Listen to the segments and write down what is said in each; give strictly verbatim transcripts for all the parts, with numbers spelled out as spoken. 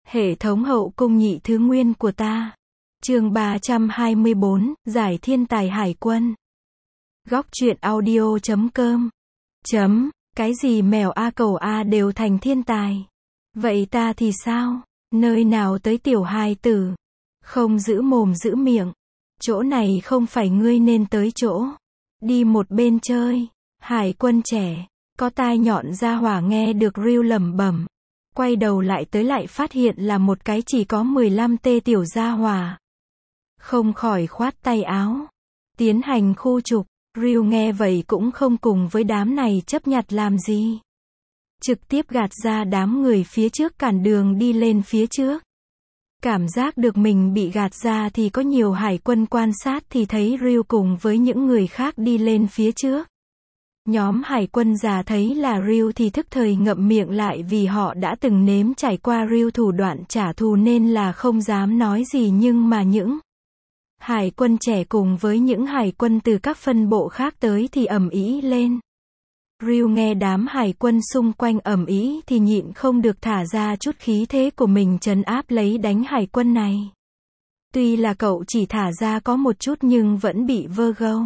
Hệ thống hậu cung nhị thứ nguyên của ta. Chương ba trăm hai mươi bốn, giải thiên tài hải quân. Góc truyện audio chấm com. Chấm, cái gì mèo A cầu A đều thành thiên tài. Vậy ta thì sao? Nơi nào tới tiểu hài tử? Không giữ mồm giữ miệng. Chỗ này không phải ngươi nên tới chỗ. Đi một bên chơi. Hải quân trẻ, có tai nhọn ra hỏa nghe được Ryu lẩm bẩm. Quay đầu lại tới lại phát hiện là một cái chỉ có mười lăm tê tiểu gia hỏa. Không khỏi khoát tay áo. Tiến hành khu trục. Ryu nghe vậy cũng không cùng với đám này chấp nhặt làm gì. Trực tiếp gạt ra đám người phía trước cản đường đi lên phía trước. Cảm giác được mình bị gạt ra thì có nhiều hải quân quan sát thì thấy Ryu cùng với những người khác đi lên phía trước. Nhóm hải quân già thấy là Ryu thì thức thời ngậm miệng lại vì họ đã từng nếm trải qua Ryu thủ đoạn trả thù nên là không dám nói gì, nhưng mà những hải quân trẻ cùng với những hải quân từ các phân bộ khác tới thì ầm ĩ lên. Ryu nghe đám hải quân xung quanh ầm ĩ thì nhịn không được thả ra chút khí thế của mình trấn áp lấy đánh hải quân này. Tuy là cậu chỉ thả ra có một chút nhưng vẫn bị vơ gâu.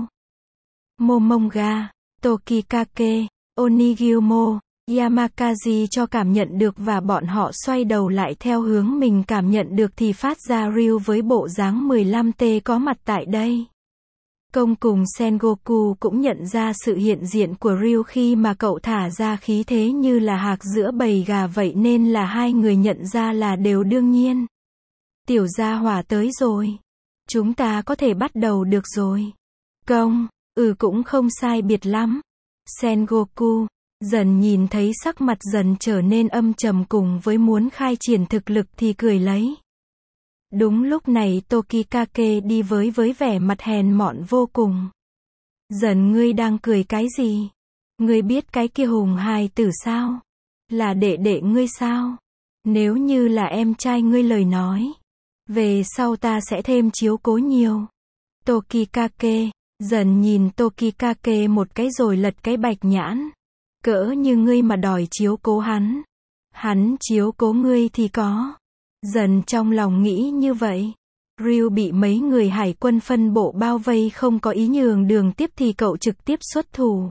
Momonga, Tokikake, Onigyomo, Yamakazi cho cảm nhận được và bọn họ xoay đầu lại theo hướng mình cảm nhận được thì phát ra Ryu với bộ dáng mười lăm tê có mặt tại đây. Công cùng Sengoku cũng nhận ra sự hiện diện của Ryu khi mà cậu thả ra khí thế như là hạc giữa bầy gà vậy nên là hai người nhận ra là đều đương nhiên. Tiểu gia hỏa tới rồi. Chúng ta có thể bắt đầu được rồi. Công, ừ cũng không sai biệt lắm. Sengoku, dần nhìn thấy sắc mặt dần trở nên âm trầm cùng với muốn khai triển thực lực thì cười lấy. Đúng lúc này Tokikake đi với với vẻ mặt hèn mọn vô cùng. Dần ngươi đang cười cái gì? Ngươi biết cái kia hùng hài tử sao? Là đệ đệ ngươi sao? Nếu như là em trai ngươi lời nói. Về sau ta sẽ thêm chiếu cố nhiều. Tokikake, dần nhìn Tokikake một cái rồi lật cái bạch nhãn. Cỡ như ngươi mà đòi chiếu cố hắn. Hắn chiếu cố ngươi thì có. Dần trong lòng nghĩ như vậy. Ryu bị mấy người hải quân phân bộ bao vây không có ý nhường đường tiếp thì cậu trực tiếp xuất thủ.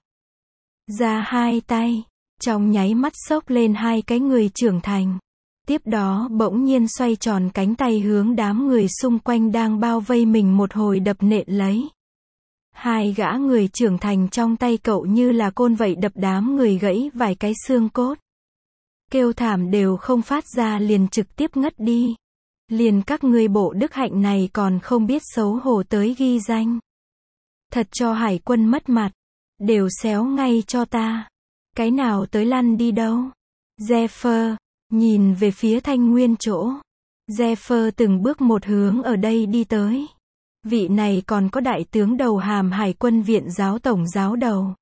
Ra hai tay. Trong nháy mắt xốc lên hai cái người trưởng thành. Tiếp đó bỗng nhiên xoay tròn cánh tay hướng đám người xung quanh đang bao vây mình một hồi đập nện lấy. Hai gã người trưởng thành trong tay cậu như là côn vậy đập đám người gãy vài cái xương cốt. Kêu thảm đều không phát ra liền trực tiếp ngất đi. Liền các ngươi bộ đức hạnh này còn không biết xấu hổ tới ghi danh. Thật cho hải quân mất mặt. Đều xéo ngay cho ta. Cái nào tới lăn đi đâu. Zephyr, nhìn về phía Thanh Nguyên chỗ. Zephyr từng bước một hướng ở đây đi tới. Vị này còn có đại tướng đầu hàm hải quân viện giáo tổng giáo đầu.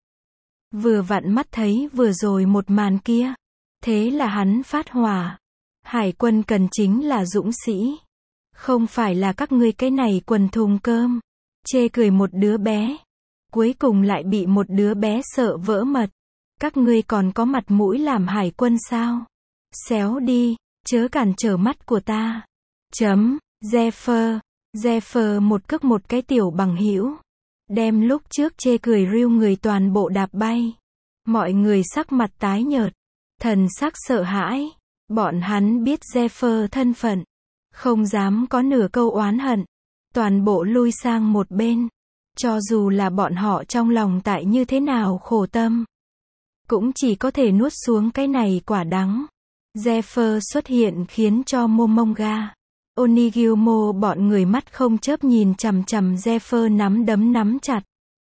Vừa vặn mắt thấy vừa rồi một màn kia. Thế là hắn phát hỏa. Hải quân cần chính là dũng sĩ. Không phải là các ngươi cái này quần thùng cơm. Chê cười một đứa bé. Cuối cùng lại bị một đứa bé sợ vỡ mật. Các ngươi còn có mặt mũi làm hải quân sao? Xéo đi, chớ cản trở mắt của ta. Chấm, Zephyr. Zephyr một cước một cái tiểu bằng hữu. Đem lúc trước chê cười Ryu người toàn bộ đạp bay. Mọi người sắc mặt tái nhợt. Thần sắc sợ hãi. Bọn hắn biết Zephyr thân phận. Không dám có nửa câu oán hận. Toàn bộ lui sang một bên. Cho dù là bọn họ trong lòng tại như thế nào khổ tâm. Cũng chỉ có thể nuốt xuống cái này quả đắng. Zephyr xuất hiện khiến cho Momonga, Onigyomo bọn người mắt không chớp nhìn chằm chằm Zephyr nắm đấm nắm chặt.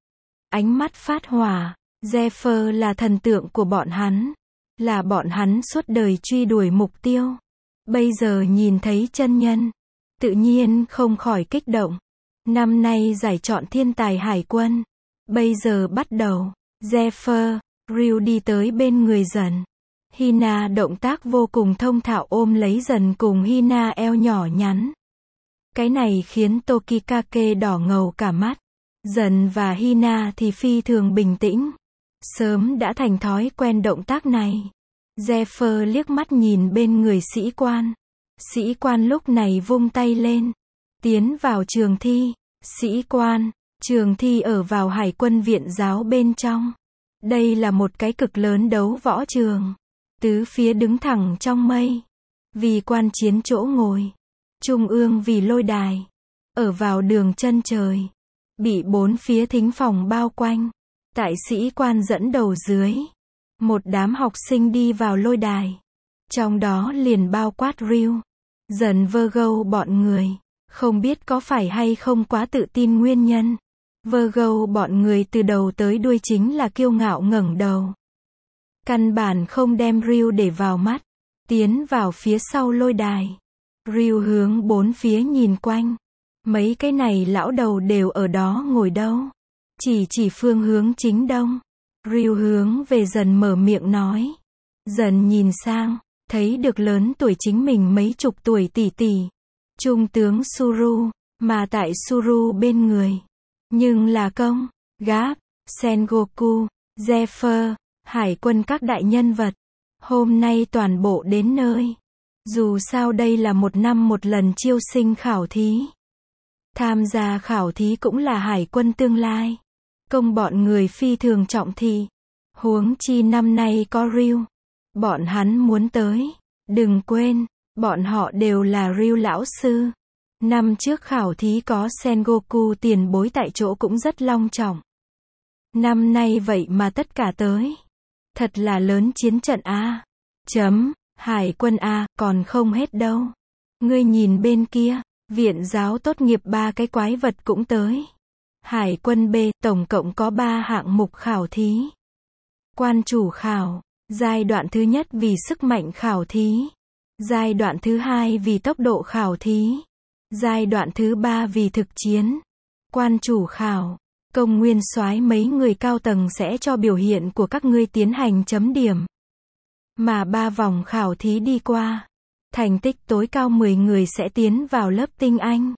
Ánh mắt phát hỏa. Zephyr là thần tượng của bọn hắn. Là bọn hắn suốt đời truy đuổi mục tiêu. Bây giờ nhìn thấy chân nhân. Tự nhiên không khỏi kích động. Năm nay giải chọn thiên tài hải quân. Bây giờ bắt đầu. Zephyr, Ryu đi tới bên người dần. Hina động tác vô cùng thông thạo ôm lấy dần cùng Hina eo nhỏ nhắn. Cái này khiến Tokikake đỏ ngầu cả mắt. Dần và Hina thì phi thường bình tĩnh. Sớm đã thành thói quen động tác này. Zephyr liếc mắt nhìn bên người sĩ quan. Sĩ quan lúc này vung tay lên. Tiến vào trường thi. Sĩ quan. Trường thi ở vào Hải quân viện giáo bên trong. Đây là một cái cực lớn đấu võ trường. Tứ phía đứng thẳng trong mây. Vì quan chiến chỗ ngồi. Trung ương vì lôi đài. Ở vào đường chân trời. Bị bốn phía thính phòng bao quanh. Tại sĩ quan dẫn đầu dưới. Một đám học sinh đi vào lôi đài. Trong đó liền bao quát Ryu. Dần Virgo bọn người. Không biết có phải hay không quá tự tin nguyên nhân. Virgo bọn người từ đầu tới đuôi chính là kiêu ngạo ngẩng đầu. Căn bản không đem Ryu để vào mắt. Tiến vào phía sau lôi đài. Ryu hướng bốn phía nhìn quanh. Mấy cái này lão đầu đều ở đó ngồi đâu. Chỉ chỉ phương hướng chính đông. Ryu hướng về Dần mở miệng nói. Dần nhìn sang. Thấy được lớn tuổi chính mình mấy chục tuổi tỷ tỷ. Trung tướng Suru. Mà tại Suru bên người. Nhưng là công, Gáp, Sengoku, Zephyr, hải quân các đại nhân vật. Hôm nay toàn bộ đến nơi. Dù sao đây là một năm một lần chiêu sinh khảo thí. Tham gia khảo thí cũng là hải quân tương lai. Công bọn người phi thường trọng thị. Huống chi năm nay có Ryu. Bọn hắn muốn tới. Đừng quên, bọn họ đều là Ryu lão sư. Năm trước khảo thí có Sengoku tiền bối tại chỗ cũng rất long trọng. Năm nay vậy mà tất cả tới. Thật là lớn chiến trận A. Chấm, hải quân A, còn không hết đâu. Ngươi nhìn bên kia, viện giáo tốt nghiệp ba cái quái vật cũng tới. Hải quân B, tổng cộng có ba hạng mục khảo thí. Quan chủ khảo, giai đoạn thứ nhất vì sức mạnh khảo thí. Giai đoạn thứ hai vì tốc độ khảo thí. Giai đoạn thứ ba vì thực chiến. Quan chủ khảo, công nguyên soái mấy người cao tầng sẽ cho biểu hiện của các ngươi tiến hành chấm điểm. Mà ba vòng khảo thí đi qua, thành tích tối cao mười người sẽ tiến vào lớp tinh anh.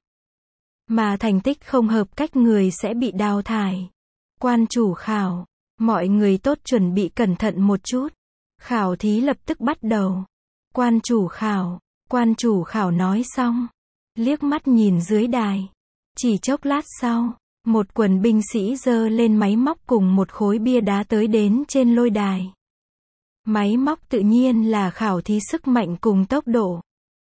Mà thành tích không hợp cách người sẽ bị đào thải. Quan chủ khảo, mọi người tốt chuẩn bị cẩn thận một chút. Khảo thí lập tức bắt đầu. Quan chủ khảo, quan chủ khảo nói xong. Liếc mắt nhìn dưới đài. Chỉ chốc lát sau, một quần binh sĩ giơ lên máy móc cùng một khối bia đá tới đến trên lôi đài. Máy móc tự nhiên là khảo thí sức mạnh cùng tốc độ.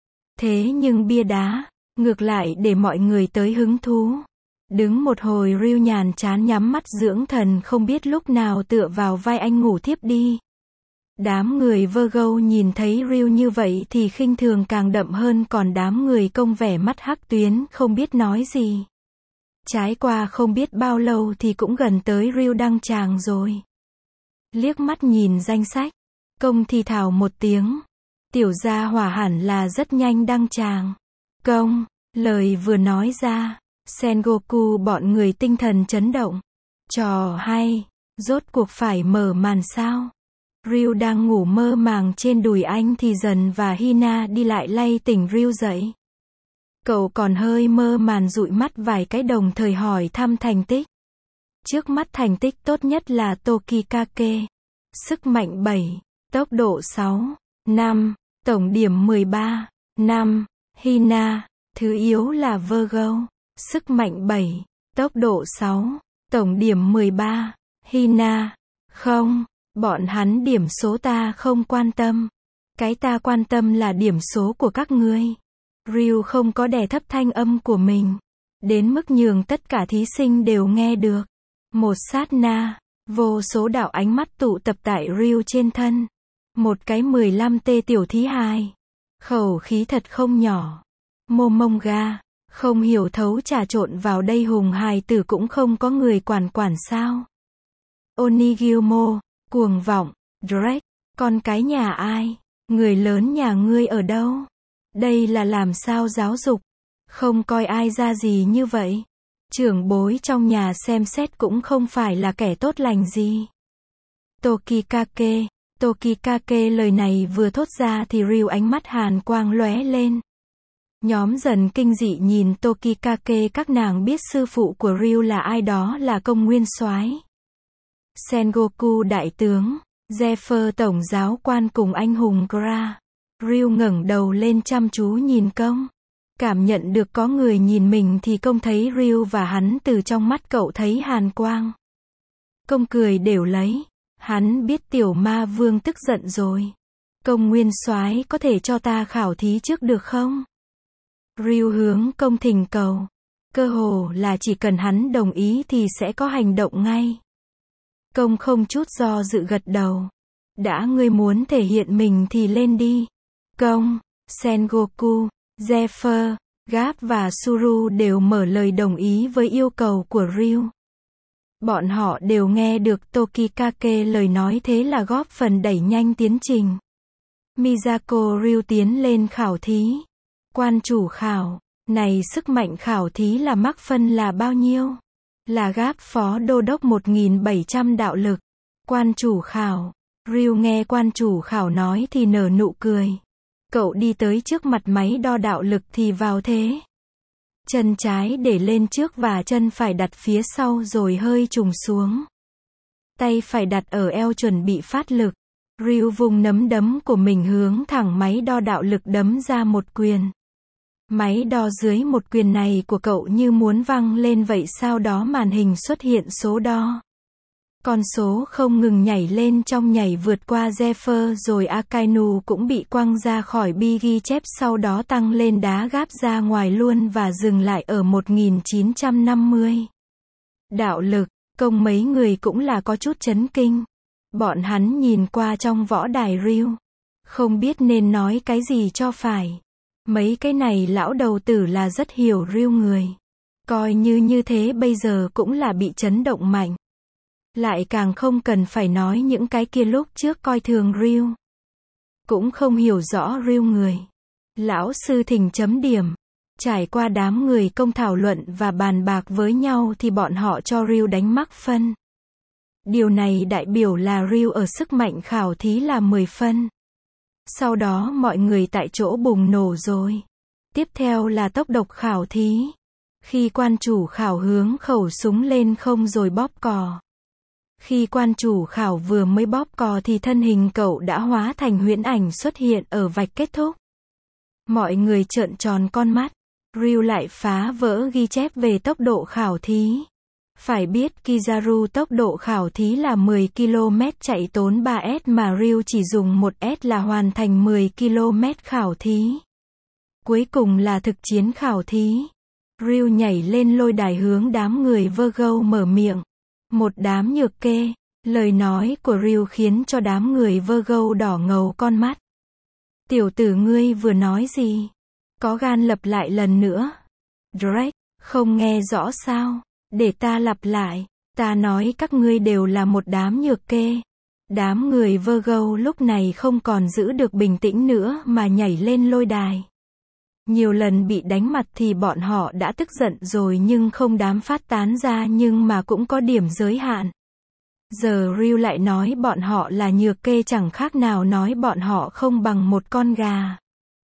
Thế nhưng bia đá, ngược lại để mọi người tới hứng thú. Đứng một hồi Ryu nhàn chán nhắm mắt dưỡng thần không biết lúc nào tựa vào vai anh ngủ thiếp đi. Đám người Virgo nhìn thấy Ryu như vậy thì khinh thường càng đậm hơn còn đám người công vẻ mắt hắc tuyến không biết nói gì. Trái qua không biết bao lâu thì cũng gần tới Ryu đăng tràng rồi. Liếc mắt nhìn danh sách, công thì thào một tiếng. Tiểu gia hỏa hẳn là rất nhanh đăng tràng. Công, lời vừa nói ra, Sengoku bọn người tinh thần chấn động. Trò hay, rốt cuộc phải mở màn sao? Ryu đang ngủ mơ màng trên đùi anh thì Dần và Hina đi lại lay tỉnh Ryu dậy. Cậu còn hơi mơ màn dụi mắt vài cái đồng thời hỏi thăm thành tích. Trước mắt thành tích tốt nhất là Tokikake. Sức mạnh bảy, tốc độ sáu, năm, tổng điểm mười ba, năm, Hina, thứ yếu là Virgo. Sức mạnh bảy, tốc độ sáu, tổng điểm mười ba, Hina, không. Bọn hắn điểm số ta không quan tâm. Cái ta quan tâm là điểm số của các ngươi. Ryu không có đè thấp thanh âm của mình. Đến mức nhường tất cả thí sinh đều nghe được. Một sát na, vô số đạo ánh mắt tụ tập tại Ryu trên thân. Một cái mười lăm tê tiểu thí hài. Khẩu khí thật không nhỏ. Momonga, không hiểu thấu trà trộn vào đây hùng hài tử cũng không có người quản quản sao. Onigilmo. Cuồng vọng, Drake, con cái nhà ai? Người lớn nhà ngươi ở đâu? Đây là làm sao giáo dục? Không coi ai ra gì như vậy. Trưởng bối trong nhà xem xét cũng không phải là kẻ tốt lành gì. Tokikake, Tokikake lời này vừa thốt ra thì Ryu ánh mắt hàn quang lóe lên. Nhóm Dần kinh dị nhìn Tokikake các nàng biết sư phụ của Ryu là ai đó là công nguyên soái. Sengoku đại tướng, Zephyr tổng giáo quan cùng anh hùng Gra. Ryu ngẩng đầu lên chăm chú nhìn Công. Cảm nhận được có người nhìn mình thì Công thấy Ryu và hắn từ trong mắt cậu thấy hàn quang. Công cười đều lấy. Hắn biết tiểu ma vương tức giận rồi. Công nguyên soái có thể cho ta khảo thí trước được không? Ryu hướng Công thỉnh cầu. Cơ hồ là chỉ cần hắn đồng ý thì sẽ có hành động ngay. Công không chút do dự gật đầu. Đã ngươi muốn thể hiện mình thì lên đi. Công, Sengoku, Zephyr, Gap và Suru đều mở lời đồng ý với yêu cầu của Ryu. Bọn họ đều nghe được Tokikake lời nói thế là góp phần đẩy nhanh tiến trình. Miyako Ryu tiến lên khảo thí. Quan chủ khảo, này sức mạnh khảo thí là mắc phân là bao nhiêu? Là Gap phó đô đốc một nghìn bảy trăm đạo lực. Quan chủ khảo, Ryu nghe quan chủ khảo nói thì nở nụ cười. Cậu đi tới trước mặt máy đo đạo lực thì vào thế. Chân trái để lên trước và chân phải đặt phía sau rồi hơi trùng xuống. Tay phải đặt ở eo chuẩn bị phát lực. Ryu vùng nắm đấm của mình hướng thẳng máy đo đạo lực đấm ra một quyền. Máy đo dưới một quyền này của cậu như muốn văng lên vậy, sau đó màn hình xuất hiện số đo. Con số không ngừng nhảy lên trong nhảy vượt qua Zephyr rồi Akainu cũng bị quăng ra khỏi bi ghi chép, sau đó tăng lên đá Gap ra ngoài luôn và dừng lại ở một nghìn chín trăm năm mươi. Đạo lực, Công mấy người cũng là có chút chấn kinh. Bọn hắn nhìn qua trong võ đài Ryu. Không biết nên nói cái gì cho phải. Mấy cái này lão đầu tử là rất hiểu Ryu người. Coi như như thế bây giờ cũng là bị chấn động mạnh. Lại càng không cần phải nói những cái kia lúc trước coi thường Ryu. Cũng không hiểu rõ Ryu người. Lão sư thỉnh chấm điểm. Trải qua đám người Công thảo luận và bàn bạc với nhau thì bọn họ cho Ryu đánh mắc phân. Điều này đại biểu là Ryu ở sức mạnh khảo thí là mười phân. Sau đó mọi người tại chỗ bùng nổ rồi. Tiếp theo là tốc độc khảo thí. Khi quan chủ khảo hướng khẩu súng lên không rồi bóp cò. Khi quan chủ khảo vừa mới bóp cò thì thân hình cậu đã hóa thành huyễn ảnh xuất hiện ở vạch kết thúc. Mọi người trợn tròn con mắt. Ryu lại phá vỡ ghi chép về tốc độ khảo thí. Phải biết Kizaru tốc độ khảo thí là mười ki lô mét chạy tốn ba S mà Ryu chỉ dùng một S là hoàn thành mười ki lô mét khảo thí. Cuối cùng là thực chiến khảo thí. Ryu nhảy lên lôi đài hướng đám người Virgo mở miệng. Một đám nhược kê. Lời nói của Ryu khiến cho đám người Virgo đỏ ngầu con mắt. Tiểu tử ngươi vừa nói gì? Có gan lặp lại lần nữa. Drake, không nghe rõ sao? Để ta lặp lại. Ta nói các ngươi đều là một đám nhược kê. Đám người Virgo lúc này không còn giữ được bình tĩnh nữa mà nhảy lên lôi đài. Nhiều lần bị đánh mặt thì bọn họ đã tức giận rồi nhưng không dám phát tán ra, nhưng mà cũng có điểm giới hạn. Giờ Ryu lại nói bọn họ là nhược kê, chẳng khác nào nói bọn họ không bằng một con gà.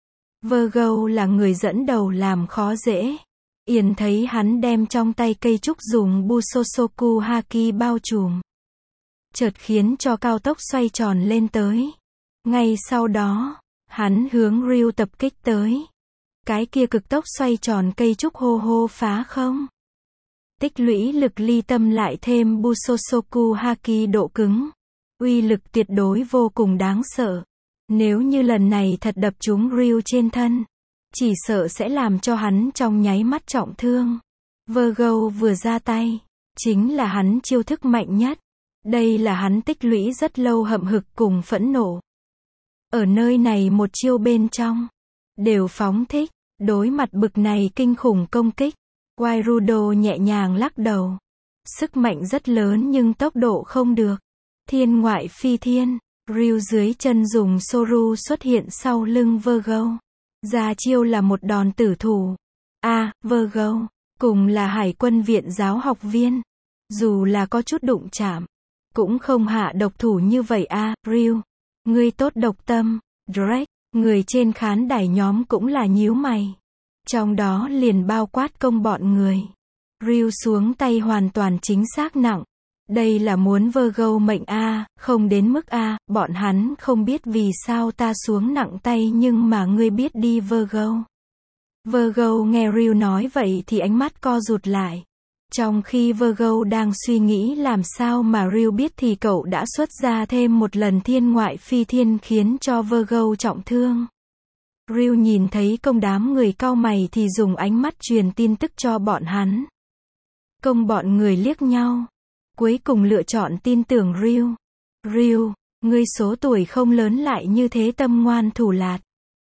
Virgo là người dẫn đầu làm khó dễ. Yên thấy hắn đem trong tay cây trúc dùng Busosoku Haki bao trùm. Chợt khiến cho cao tốc xoay tròn lên tới. Ngay sau đó, hắn hướng Ryu tập kích tới. Cái kia cực tốc xoay tròn cây trúc hô hô phá không. Tích lũy lực ly tâm lại thêm Busosoku Haki độ cứng. Uy lực tuyệt đối vô cùng đáng sợ. Nếu như lần này thật đập trúng Ryu trên thân, chỉ sợ sẽ làm cho hắn trong nháy mắt trọng thương. Virgo vừa ra tay, chính là hắn chiêu thức mạnh nhất. Đây là hắn tích lũy rất lâu hậm hực cùng phẫn nộ. Ở nơi này một chiêu bên trong, đều phóng thích, đối mặt bực này kinh khủng công kích. Wairudo nhẹ nhàng lắc đầu. Sức mạnh rất lớn nhưng tốc độ không được. Thiên ngoại phi thiên, Ryu dưới chân dùng Soru xuất hiện sau lưng Virgo. Ra chiêu là một đòn tử thủ. A, à, Virgo, cùng là hải quân viện giáo học viên. Dù là có chút đụng chạm, cũng không hạ độc thủ như vậy a, à, Ryu. Ngươi tốt độc tâm. Drake, người trên khán đài nhóm cũng là nhíu mày. Trong đó liền bao quát Công bọn người. Ryu xuống tay hoàn toàn chính xác nặng. Đây là muốn Virgo mệnh a, không đến mức a, bọn hắn không biết vì sao ta xuống nặng tay nhưng mà ngươi biết đi Virgo. Virgo nghe Real nói vậy thì ánh mắt co rụt lại. Trong khi Virgo đang suy nghĩ làm sao mà Real biết thì cậu đã xuất ra thêm một lần thiên ngoại phi thiên khiến cho Virgo trọng thương. Real nhìn thấy công đám người cau mày thì dùng ánh mắt truyền tin tức cho bọn hắn. Công bọn người liếc nhau. Cuối cùng lựa chọn tin tưởng Real. Real, ngươi số tuổi không lớn lại như thế tâm ngoan thủ lạt.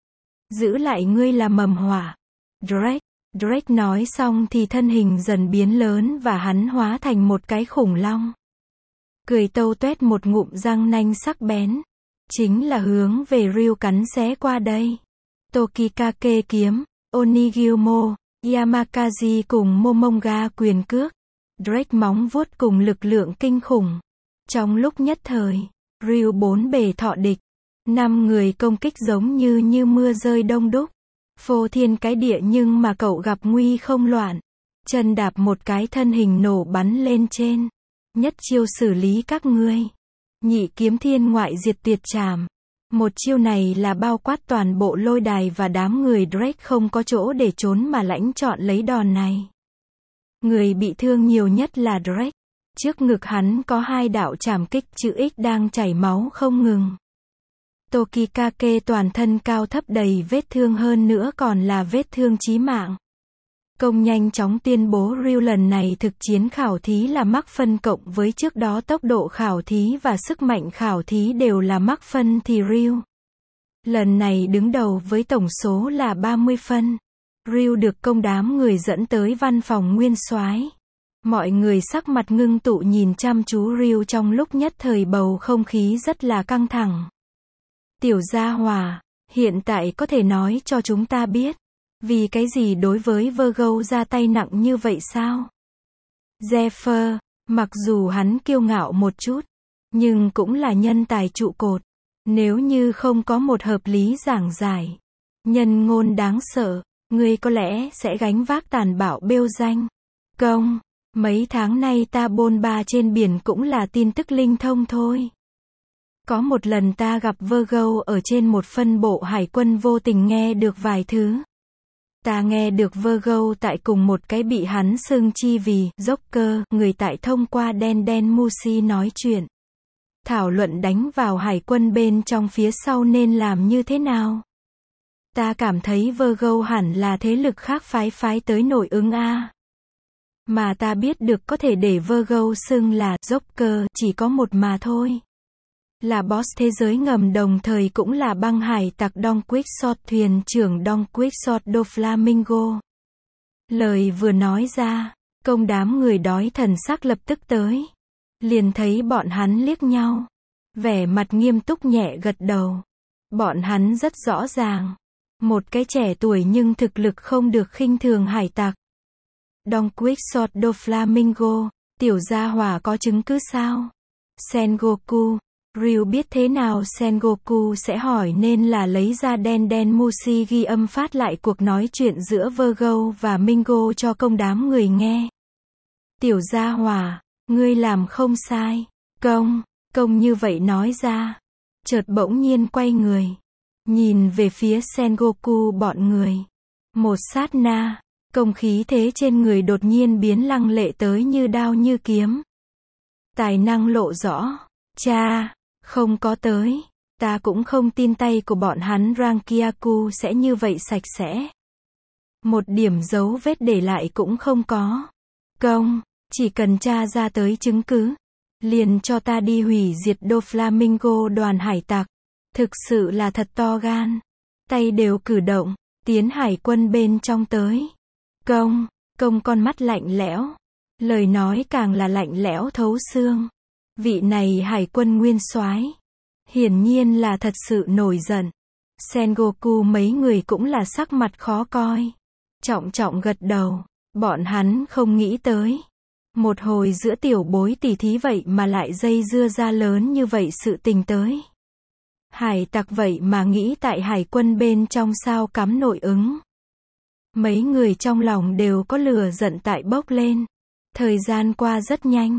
Giữ lại ngươi là mầm họa. Drake. Drake nói xong thì thân hình dần biến lớn và hắn hóa thành một cái khủng long. Cười tâu tuét một ngụm răng nanh sắc bén. Chính là hướng về Real cắn xé qua đây. Tokikake kiếm, Onigyomo, Yamakaze cùng Momonga quyền cước. Drake móng vuốt cùng lực lượng kinh khủng. Trong lúc nhất thời, Real bốn bề thọ địch. Năm người công kích giống như như mưa rơi đông đúc. Phô thiên cái địa nhưng mà cậu gặp nguy không loạn. Chân đạp một cái thân hình nổ bắn lên trên. Nhất chiêu xử lý các ngươi. Nhị kiếm thiên ngoại diệt tuyệt trảm. Một chiêu này là bao quát toàn bộ lôi đài và đám người Drake không có chỗ để trốn mà lãnh chọn lấy đòn này. Người bị thương nhiều nhất là Drake. Trước ngực hắn có hai đạo trảm kích chữ X đang chảy máu không ngừng. Tokikake toàn thân cao thấp đầy vết thương hơn nữa còn là vết thương chí mạng. Công nhanh chóng tuyên bố Real lần này thực chiến khảo thí là mắc phân cộng với trước đó tốc độ khảo thí và sức mạnh khảo thí đều là mắc phân thì Real lần này đứng đầu với tổng số là ba mươi phân. Real được công đám người dẫn tới văn phòng nguyên soái. Mọi người sắc mặt ngưng tụ nhìn chăm chú Real trong lúc nhất thời bầu không khí rất là căng thẳng. Tiểu gia hòa, hiện tại có thể nói cho chúng ta biết, vì cái gì đối với Virgo ra tay nặng như vậy sao? Zephyr, mặc dù hắn kiêu ngạo một chút, nhưng cũng là nhân tài trụ cột. Nếu như không có một hợp lý giảng giải, nhân ngôn đáng sợ, ngươi có lẽ sẽ gánh vác tàn bạo bêu danh. Công, mấy tháng nay ta bôn ba trên biển cũng là tin tức linh thông thôi. Có một lần ta gặp Virgo ở trên một phân bộ hải quân vô tình nghe được vài thứ. Ta nghe được Virgo tại cùng một cái bị hắn xưng chi vì Joker, người tại thông qua đen đen Musi nói chuyện. Thảo luận đánh vào hải quân bên trong phía sau nên làm như thế nào. Ta cảm thấy Virgo hẳn là thế lực khác phái phái tới nội ứng a. Mà ta biết được có thể để Virgo xưng là Joker chỉ có một mà thôi. Là boss thế giới ngầm đồng thời cũng là băng hải tặc Don Quixote thuyền trưởng Don Quixote do Flamingo. Lời vừa nói ra, công đám người đói thần sắc lập tức tới. Liền thấy bọn hắn liếc nhau. Vẻ mặt nghiêm túc nhẹ gật đầu. Bọn hắn rất rõ ràng. Một cái trẻ tuổi nhưng thực lực không được khinh thường hải tặc. Don Quixote do Flamingo, tiểu gia hỏa có chứng cứ sao? Sengoku. Real biết thế nào Sengoku sẽ hỏi nên là lấy ra đen đen Musi ghi âm phát lại cuộc nói chuyện giữa Virgo và Mingo cho công đám người nghe. Tiểu gia hỏa, ngươi làm không sai. Công, công như vậy nói ra. Chợt bỗng nhiên quay người. Nhìn về phía Sengoku bọn người. Một sát na, công khí thế trên người đột nhiên biến lăng lệ tới như đao như kiếm. Tài năng lộ rõ. Cha, không có tới. Ta cũng không tin tay của bọn hắn Rankiaku sẽ như vậy sạch sẽ. Một điểm dấu vết để lại cũng không có. Công, chỉ cần tra ra tới chứng cứ. Liền cho ta đi hủy diệt Do Flamingo đoàn hải tặc. Thực sự là thật to gan. Tay đều cử động, tiến hải quân bên trong tới. Công, công con mắt lạnh lẽo. Lời nói càng là lạnh lẽo thấu xương. Vị này hải quân nguyên soái, hiển nhiên là thật sự nổi giận. Sengoku mấy người cũng là sắc mặt khó coi. Trọng trọng gật đầu, bọn hắn không nghĩ tới. Một hồi giữa tiểu bối tỉ thí vậy mà lại dây dưa ra lớn như vậy sự tình tới. Hải tặc vậy mà nghĩ tại hải quân bên trong sao cắm nội ứng. Mấy người trong lòng đều có lửa giận tại bốc lên. Thời gian qua rất nhanh.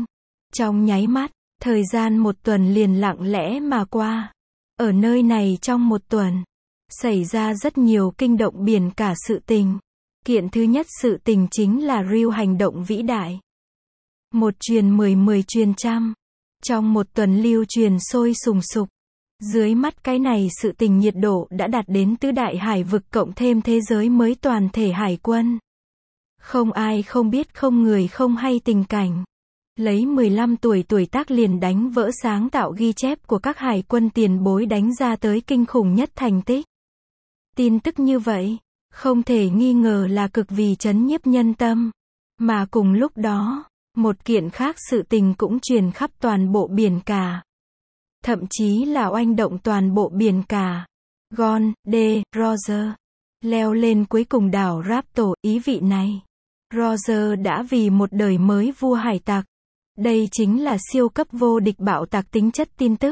Trong nháy mắt, thời gian một tuần liền lặng lẽ mà qua. Ở nơi này trong một tuần, xảy ra rất nhiều kinh động biển cả sự tình. Kiện thứ nhất sự tình chính là Ryu hành động vĩ đại. Một truyền mười, mười truyền trăm. Trong một tuần lưu truyền sôi sùng sục. Dưới mắt cái này sự tình nhiệt độ đã đạt đến tứ đại hải vực cộng thêm thế giới mới toàn thể hải quân. Không ai không biết không người không hay tình cảnh. Lấy mười lăm tuổi tuổi tác liền đánh vỡ sáng tạo ghi chép của các hải quân tiền bối đánh ra tới kinh khủng nhất thành tích. Tin tức như vậy, không thể nghi ngờ là cực vì chấn nhiếp nhân tâm. Mà cùng lúc đó, một kiện khác sự tình cũng truyền khắp toàn bộ biển cả. Thậm chí là oanh động toàn bộ biển cả. John D. Roger leo lên cuối cùng đảo Raptor, ý vị này. Roger đã vì một đời mới vua hải tặc. Đây chính là siêu cấp vô địch bạo tạc tính chất tin tức.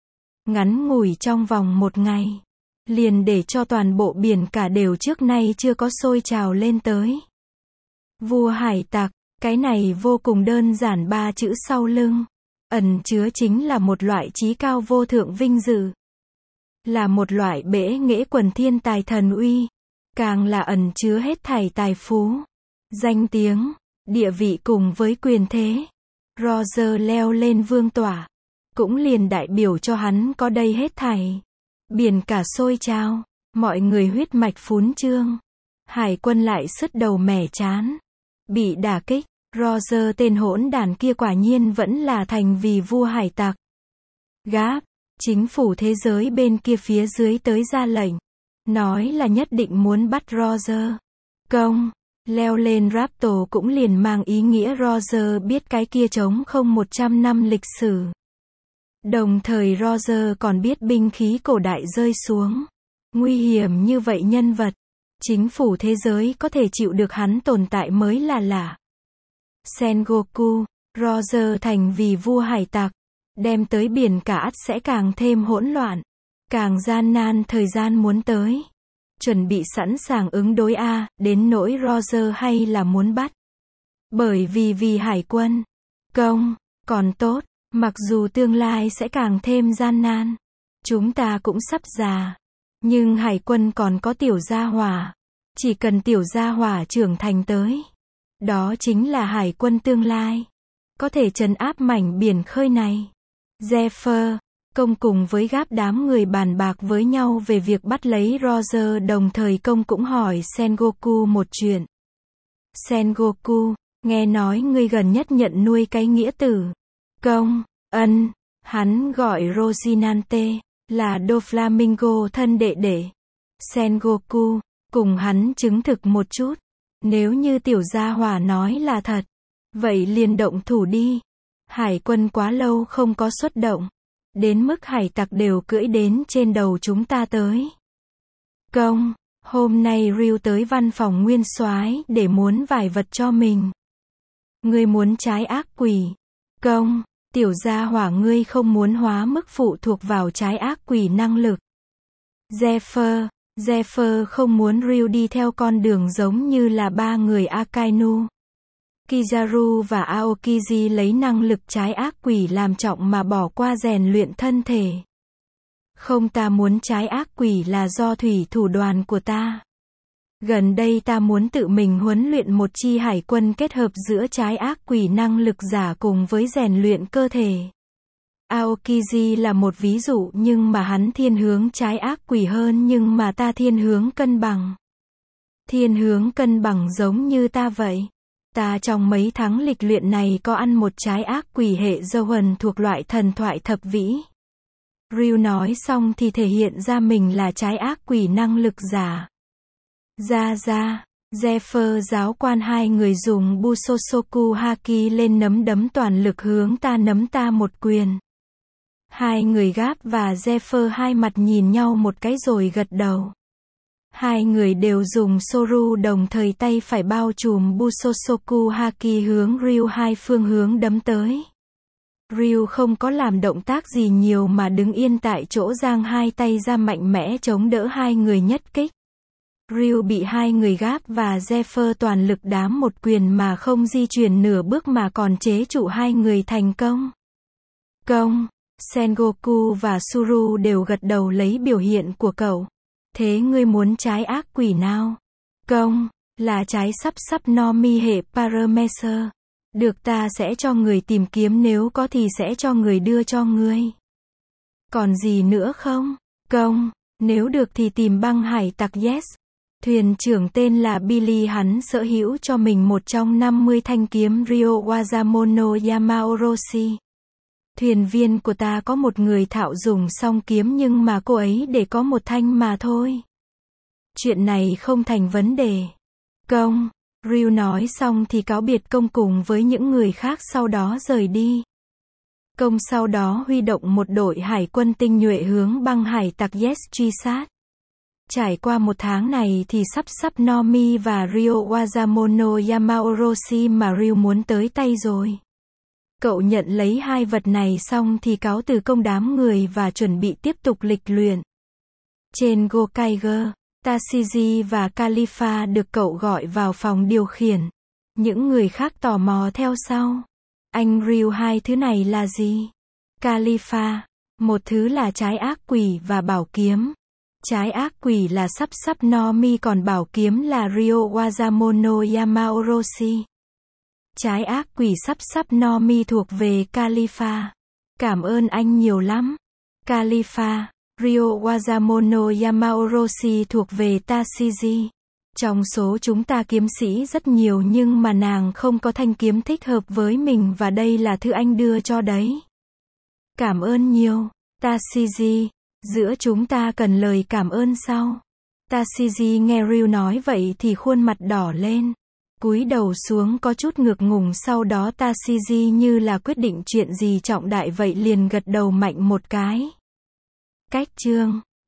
Ngắn ngủi trong vòng một ngày, liền để cho toàn bộ biển cả đều trước nay chưa có sôi trào lên tới. Vua hải tặc, cái này vô cùng đơn giản ba chữ sau lưng, ẩn chứa chính là một loại chí cao vô thượng vinh dự. Là một loại bẽ nghễ quần thiên tài thần uy, càng là ẩn chứa hết thảy tài phú, danh tiếng, địa vị cùng với quyền thế. Roger leo lên vương tọa, cũng liền đại biểu cho hắn có đây hết thảy. Biển cả sôi trào, mọi người huyết mạch phún trương. Hải quân lại sứt đầu mẻ chán. Bị đả kích, Roger tên hỗn đản kia quả nhiên vẫn là thành vì vua hải tặc. Gáp, chính phủ thế giới bên kia phía dưới tới ra lệnh. Nói là nhất định muốn bắt Roger. Công, leo lên Raptor cũng liền mang ý nghĩa Roger biết cái kia trống không một trăm năm lịch sử. Đồng thời Roger còn biết binh khí cổ đại rơi xuống. Nguy hiểm như vậy nhân vật. Chính phủ thế giới có thể chịu được hắn tồn tại mới là lạ. Sengoku, Roger thành vì vua hải tặc. Đem tới biển cả ắt sẽ càng thêm hỗn loạn. Càng gian nan thời gian muốn tới. Chuẩn bị sẵn sàng ứng đối A, đến nỗi Roger hay là muốn bắt. Bởi vì vì hải quân. Công, còn tốt. Mặc dù tương lai sẽ càng thêm gian nan, chúng ta cũng sắp già, nhưng hải quân còn có tiểu gia hỏa. Chỉ cần tiểu gia hỏa trưởng thành tới, đó chính là hải quân tương lai, có thể trấn áp mảnh biển khơi này. Zephyr, Công cùng với Gáp đám người bàn bạc với nhau về việc bắt lấy Roger, đồng thời Công cũng hỏi Sengoku một chuyện. Sengoku, nghe nói ngươi gần nhất nhận nuôi cái nghĩa tử. Công, ân, hắn gọi Rosinante, là Doflamingo thân đệ đệ. Sengoku, cùng hắn chứng thực một chút. Nếu như tiểu gia hỏa nói là thật, vậy liền động thủ đi. Hải quân quá lâu không có xuất động, đến mức hải tặc đều cưỡi đến trên đầu chúng ta tới. Công, hôm nay Ryu tới văn phòng nguyên soái để muốn vài vật cho mình. Ngươi muốn trái ác quỷ. Công, tiểu gia hỏa ngươi không muốn hóa mức phụ thuộc vào trái ác quỷ năng lực. Zephyr, Zephyr không muốn Ryu đi theo con đường giống như là ba người Akainu. Kizaru và Aokiji lấy năng lực trái ác quỷ làm trọng mà bỏ qua rèn luyện thân thể. Không, ta muốn trái ác quỷ là do thủy thủ đoàn của ta. Gần đây ta muốn tự mình huấn luyện một chi hải quân kết hợp giữa trái ác quỷ năng lực giả cùng với rèn luyện cơ thể. Aokiji là một ví dụ, nhưng mà hắn thiên hướng trái ác quỷ hơn, nhưng mà ta thiên hướng cân bằng. Thiên hướng cân bằng giống như ta vậy. Ta trong mấy tháng lịch luyện này có ăn một trái ác quỷ hệ Zoan thuộc loại thần thoại thập vĩ. Ryu nói xong thì thể hiện ra mình là trái ác quỷ năng lực giả. Ra ra, Zephyr giáo quan hai người dùng Busosoku Haki lên nấm đấm toàn lực hướng ta nấm ta một quyền. Hai người Gáp và Zephyr hai mặt nhìn nhau một cái rồi gật đầu. Hai người đều dùng Soru đồng thời tay phải bao trùm Busosoku Haki hướng Ryu hai phương hướng đấm tới. Ryu không có làm động tác gì nhiều mà đứng yên tại chỗ giang hai tay ra mạnh mẽ chống đỡ hai người nhất kích. Ryu bị hai người Gap và Zephyr toàn lực đám một quyền mà không di chuyển nửa bước mà còn chế trụ hai người thành công. Công, Sengoku và Suru đều gật đầu lấy biểu hiện của cậu. Thế ngươi muốn trái ác quỷ nào? Công, là trái sắp sắp no mi hệ Paramecer. Được, ta sẽ cho người tìm kiếm, nếu có thì sẽ cho người đưa cho ngươi. Còn gì nữa không? Công, nếu được thì tìm băng hải tặc Yes. Thuyền trưởng tên là Billy, hắn sở hữu cho mình một trong năm mươi thanh kiếm Ryo Wazamono Yamaoroshi. Thuyền viên của ta có một người thạo dùng song kiếm nhưng mà cô ấy để có một thanh mà thôi. Chuyện này không thành vấn đề. Công, Ryu nói xong thì cáo biệt Công cùng với những người khác sau đó rời đi. Công sau đó huy động một đội hải quân tinh nhuệ hướng băng hải tặc Yes truy sát. Trải qua một tháng này thì sắp sắp Nomi và Ryo Wazamono Yamaoroshi mà Ryu muốn tới tay rồi. Cậu nhận lấy hai vật này xong thì cáo từ Công đám người và chuẩn bị tiếp tục lịch luyện. Trên Gokaiger, Tashiji và Khalifa được cậu gọi vào phòng điều khiển. Những người khác tò mò theo sau. Anh Ryu, hai thứ này là gì? Khalifa, một thứ là trái ác quỷ và bảo kiếm. Trái ác quỷ là sắp sắp Nomi, còn bảo kiếm là Ryo Wazamono Yamaoroshi. Trái ác quỷ sắp sắp Nomi thuộc về Khalifa. Cảm ơn anh nhiều lắm. Khalifa, Ryo Wazamono Yamaoroshi thuộc về Tashiji. Trong số chúng ta kiếm sĩ rất nhiều nhưng mà nàng không có thanh kiếm thích hợp với mình và đây là thứ anh đưa cho đấy. Cảm ơn nhiều, Tashiji. Giữa chúng ta cần lời cảm ơn sau. Tashiji nghe Ryu nói vậy thì khuôn mặt đỏ lên. Cúi đầu xuống có chút ngượng ngùng, sau đó Tashiji như là quyết định chuyện gì trọng đại vậy liền gật đầu mạnh một cái. Cách chương